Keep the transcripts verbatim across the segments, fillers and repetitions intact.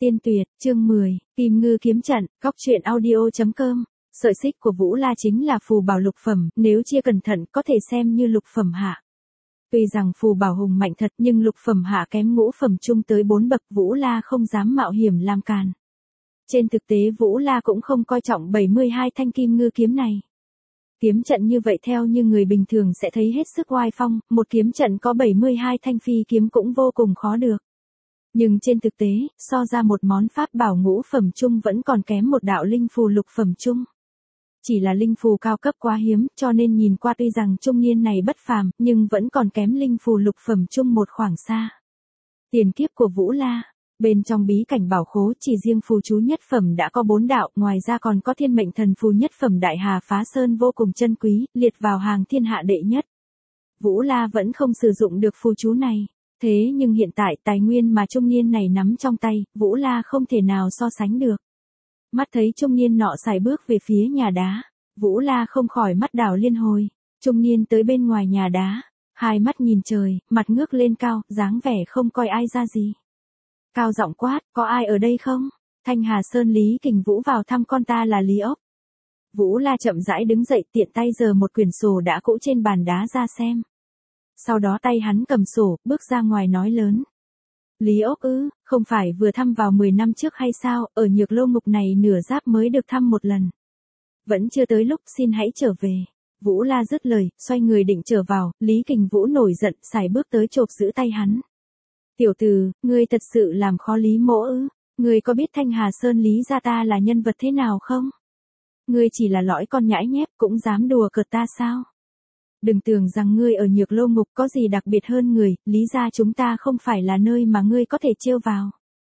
Tiên tuyệt, chương mười, Kim Ngư kiếm trận, góc truyện audio.com. Sợi xích của Vũ La chính là phù bảo lục phẩm, nếu chia cẩn thận có thể xem như lục phẩm hạ. Tuy rằng phù bảo hùng mạnh thật nhưng lục phẩm hạ kém ngũ phẩm trung tới bốn bậc, Vũ La không dám mạo hiểm làm càn. Trên thực tế Vũ La cũng không coi trọng bảy mươi hai thanh kim ngư kiếm này. Kiếm trận như vậy theo như người bình thường sẽ thấy hết sức oai phong, một kiếm trận có bảy mươi hai thanh phi kiếm cũng vô cùng khó được. Nhưng trên thực tế, so ra một món pháp bảo ngũ phẩm trung vẫn còn kém một đạo linh phù lục phẩm trung. Chỉ là linh phù cao cấp quá hiếm, cho nên nhìn qua tuy rằng trung niên này bất phàm, nhưng vẫn còn kém linh phù lục phẩm trung một khoảng xa. Tiền kiếp của Vũ La, bên trong bí cảnh bảo khố chỉ riêng phù chú nhất phẩm đã có bốn đạo, ngoài ra còn có thiên mệnh thần phù nhất phẩm Đại Hà Phá Sơn vô cùng chân quý, liệt vào hàng thiên hạ đệ nhất. Vũ La vẫn không sử dụng được phù chú này. Thế nhưng hiện tại tài nguyên mà trung niên này nắm trong tay, Vũ La không thể nào so sánh được. Mắt thấy trung niên nọ sải bước về phía nhà đá, Vũ La không khỏi mắt đảo liên hồi. Trung niên tới bên ngoài nhà đá, hai mắt nhìn trời, mặt ngước lên cao, dáng vẻ không coi ai ra gì. Cao giọng quát, có ai ở đây không? Thanh Hà Sơn Lý Kình Vũ vào thăm con ta là Lý Ốc. Vũ La chậm rãi đứng dậy, tiện tay giơ một quyển sổ đã cũ trên bàn đá ra xem. Sau đó tay hắn cầm sổ, bước ra ngoài nói lớn. Lý Ốc ư, không phải vừa thăm vào mười năm trước hay sao, ở Nhược Lô Ngục này nửa giáp mới được thăm một lần. Vẫn chưa tới lúc, xin hãy trở về. Vũ La dứt lời, xoay người định trở vào, Lý Kình Vũ nổi giận, sải bước tới chộp giữ tay hắn. Tiểu tử, ngươi thật sự làm khó Lý mỗ ư, ngươi có biết Thanh Hà Sơn Lý gia ta là nhân vật thế nào không? Ngươi chỉ là lõi con nhãi nhép cũng dám đùa cợt ta sao? Đừng tưởng rằng ngươi ở Nhược Lô Ngục có gì đặc biệt hơn người, Lý gia chúng ta không phải là nơi mà ngươi có thể trêu vào.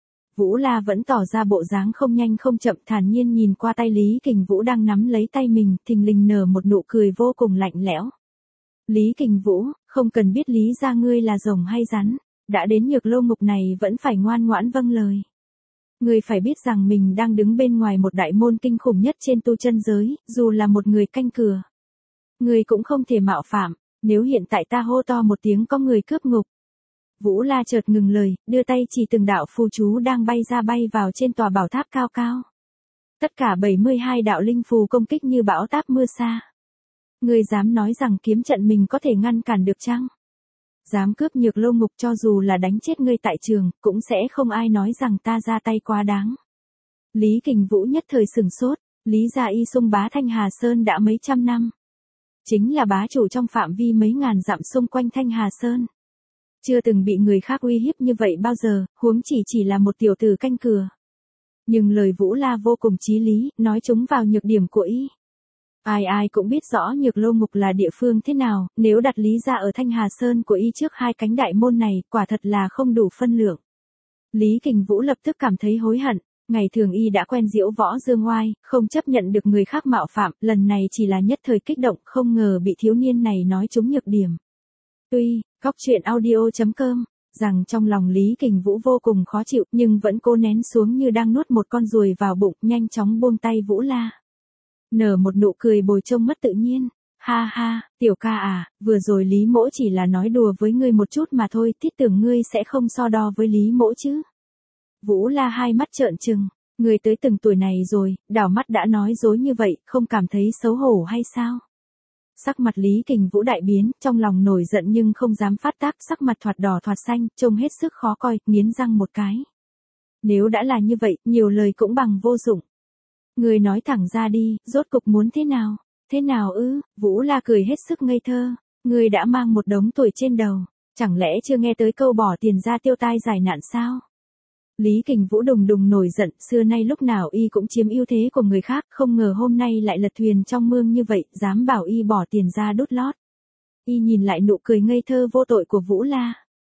Vũ La vẫn tỏ ra bộ dáng không nhanh không chậm, thản nhiên nhìn qua tay Lý Kình Vũ đang nắm lấy tay mình, thình lình nở một nụ cười vô cùng lạnh lẽo. Lý Kình Vũ, không cần biết Lý gia ngươi là rồng hay rắn, đã đến Nhược Lô Ngục này vẫn phải ngoan ngoãn vâng lời. Ngươi phải biết rằng mình đang đứng bên ngoài một đại môn kinh khủng nhất trên tu chân giới, dù là một người canh cửa. Ngươi cũng không thể mạo phạm, nếu hiện tại ta hô to một tiếng có người cướp ngục. Vũ La chợt ngừng lời, đưa tay chỉ từng đạo phù chú đang bay ra bay vào trên tòa bảo tháp cao cao. Tất cả bảy mươi hai đạo linh phù công kích như bão táp mưa sa. Ngươi dám nói rằng kiếm trận mình có thể ngăn cản được chăng? Dám cướp Nhược Lô Ngục, cho dù là đánh chết ngươi tại trường, cũng sẽ không ai nói rằng ta ra tay quá đáng. Lý Kình Vũ nhất thời sừng sốt, Lý gia y xung bá Thanh Hà Sơn đã mấy trăm năm. Chính là bá chủ trong phạm vi mấy ngàn dặm xung quanh Thanh Hà Sơn. Chưa từng bị người khác uy hiếp như vậy bao giờ, huống chỉ chỉ là một tiểu tử canh cửa. Nhưng lời Vũ La vô cùng chí lý, nói trúng vào nhược điểm của y. Ai ai cũng biết rõ Nhược Lô Ngục là địa phương thế nào, nếu đặt Lý gia ở Thanh Hà Sơn của y trước hai cánh đại môn này, quả thật là không đủ phân lượng. Lý Kình Vũ lập tức cảm thấy hối hận. Ngày thường y đã quen diễu võ dương oai, không chấp nhận được người khác mạo phạm, lần này chỉ là nhất thời kích động, không ngờ bị thiếu niên này nói trúng nhược điểm. Tuy, góc truyện audio.com, rằng trong lòng Lý Kình Vũ vô cùng khó chịu, nhưng vẫn cố nén xuống như đang nuốt một con ruồi vào bụng, nhanh chóng buông tay Vũ La. Nở một nụ cười bồi trông mất tự nhiên. Ha ha, tiểu ca à, vừa rồi Lý mỗ chỉ là nói đùa với ngươi một chút mà thôi, thiết tưởng ngươi sẽ không so đo với Lý mỗ chứ. Vũ La hai mắt trợn trừng, người tới từng tuổi này rồi, đảo mắt đã nói dối như vậy, không cảm thấy xấu hổ hay sao? Sắc mặt Lý Kình Vũ đại biến, trong lòng nổi giận nhưng không dám phát tác, sắc mặt thoạt đỏ thoạt xanh, trông hết sức khó coi, nghiến răng một cái. Nếu đã là như vậy, nhiều lời cũng bằng vô dụng. Người nói thẳng ra đi, rốt cục muốn thế nào? Thế nào ư? Vũ La cười hết sức ngây thơ, người đã mang một đống tuổi trên đầu, chẳng lẽ chưa nghe tới câu bỏ tiền ra tiêu tai giải nạn sao? Lý Kình Vũ đùng đùng nổi giận, xưa nay lúc nào y cũng chiếm ưu thế của người khác, không ngờ hôm nay lại lật thuyền trong mương như vậy, dám bảo y bỏ tiền ra đút lót. Y nhìn lại nụ cười ngây thơ vô tội của Vũ La.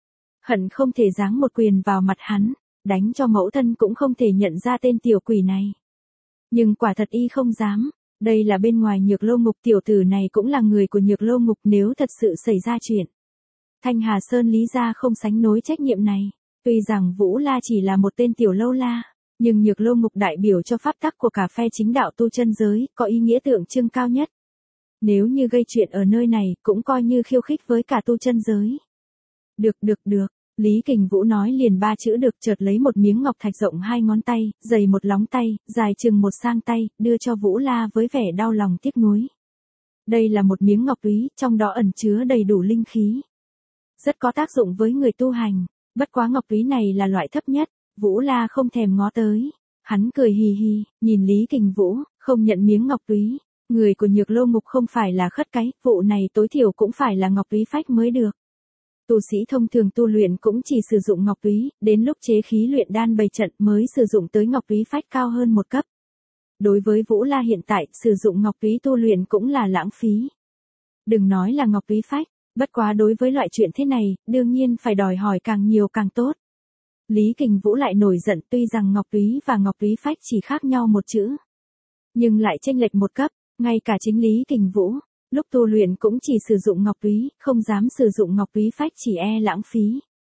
Hận không thể giáng một quyền vào mặt hắn, đánh cho mẫu thân cũng không thể nhận ra tên tiểu quỷ này. Nhưng quả thật y không dám, đây là bên ngoài Nhược Lô Ngục, tiểu tử này cũng là người của Nhược Lô Ngục, nếu thật sự xảy ra chuyện. Thanh Hà Sơn Lý gia không sánh nối trách nhiệm này. Tuy rằng Vũ La chỉ là một tên tiểu lâu la, nhưng Nhược Lô Ngục đại biểu cho pháp tắc của cả phe chính đạo tu chân giới, có ý nghĩa tượng trưng cao nhất. Nếu như gây chuyện ở nơi này, cũng coi như khiêu khích với cả tu chân giới. Được được được, Lý Kình Vũ nói liền ba chữ được, chợt lấy một miếng ngọc thạch rộng hai ngón tay, dày một lóng tay, dài chừng một sang tay, đưa cho Vũ La với vẻ đau lòng tiếc nuối. Đây là một miếng ngọc túy, trong đó ẩn chứa đầy đủ linh khí. Rất có tác dụng với người tu hành, bất quá ngọc túy này là loại thấp nhất, Vũ La không thèm ngó tới. Hắn cười hì hì, nhìn Lý Kình Vũ, không nhận miếng ngọc túy. Người của Nhược Lô Ngục không phải là khất cái, vụ này tối thiểu cũng phải là ngọc túy phách mới được. Tu sĩ thông thường tu luyện cũng chỉ sử dụng ngọc túy, đến lúc chế khí luyện đan bày trận mới sử dụng tới ngọc túy phách cao hơn một cấp. Đối với Vũ La hiện tại, sử dụng ngọc túy tu luyện cũng là lãng phí. Đừng nói là ngọc túy phách, bất quá đối với loại chuyện thế này, đương nhiên phải đòi hỏi càng nhiều càng tốt. Lý Kình Vũ lại nổi giận, tuy rằng ngọc túy và ngọc túy phách chỉ khác nhau một chữ, nhưng lại chênh lệch một cấp, ngay cả chính Lý Kình Vũ, lúc tu luyện cũng chỉ sử dụng ngọc túy, không dám sử dụng ngọc túy phách chỉ e lãng phí.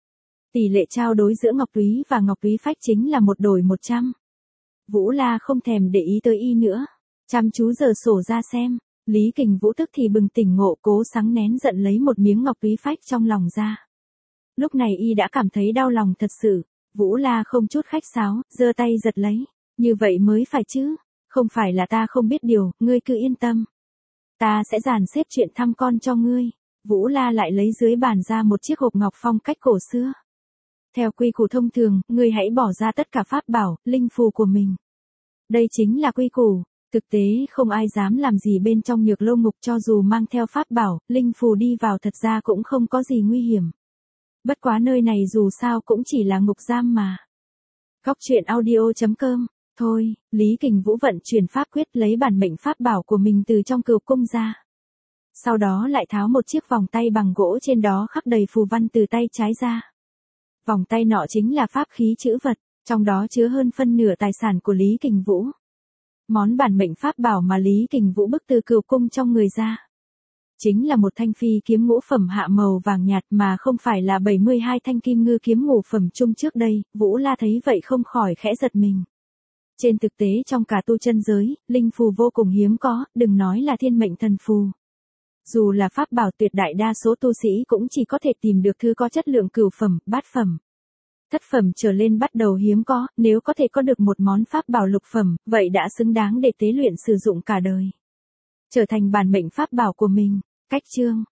Tỷ lệ trao đối giữa ngọc túy và ngọc túy phách chính là một đổi một trăm. Vũ La không thèm để ý tới y nữa, chăm chú giở sổ ra xem. Lý Kình Vũ tức thì bừng tỉnh ngộ, cố sáng nén giận lấy một miếng ngọc túy phách trong lòng ra. Lúc này y đã cảm thấy đau lòng thật sự. Vũ La không chút khách sáo, giơ tay giật lấy. Như vậy mới phải chứ, không phải là ta không biết điều, ngươi cứ yên tâm. Ta sẽ dàn xếp chuyện thăm con cho ngươi. Vũ La lại lấy dưới bàn ra một chiếc hộp ngọc phong cách cổ xưa. Theo quy củ thông thường, ngươi hãy bỏ ra tất cả pháp bảo, linh phù của mình. Đây chính là quy củ. Thực tế không ai dám làm gì bên trong Nhược Lô Ngục, cho dù mang theo pháp bảo, linh phù đi vào thật ra cũng không có gì nguy hiểm. Bất quá nơi này dù sao cũng chỉ là ngục giam mà. Góc truyện audio chấm com. Thôi, Lý Kình Vũ vận chuyển pháp quyết lấy bản mệnh pháp bảo của mình từ trong cửu cung ra. Sau đó lại tháo một chiếc vòng tay bằng gỗ trên đó khắc đầy phù văn từ tay trái ra. Vòng tay nọ chính là pháp khí chữ vật, trong đó chứa hơn phân nửa tài sản của Lý Kình Vũ. Món bản mệnh pháp bảo mà Lý Kình Vũ bức từ cửu cung trong người ra, chính là một thanh phi kiếm ngũ phẩm hạ màu vàng nhạt, mà không phải là bảy mươi hai thanh kim ngư kiếm ngũ phẩm chung trước đây. Vũ La thấy vậy không khỏi khẽ giật mình. Trên thực tế trong cả tu chân giới, linh phù vô cùng hiếm có, đừng nói là thiên mệnh thần phù. Dù là pháp bảo tuyệt đại đa số tu sĩ cũng chỉ có thể tìm được thứ có chất lượng cửu phẩm, bát phẩm. Thất phẩm trở lên bắt đầu hiếm có, nếu có thể có được một món pháp bảo lục phẩm, vậy đã xứng đáng để tế luyện sử dụng cả đời. Trở thành bản mệnh pháp bảo của mình. Cách chương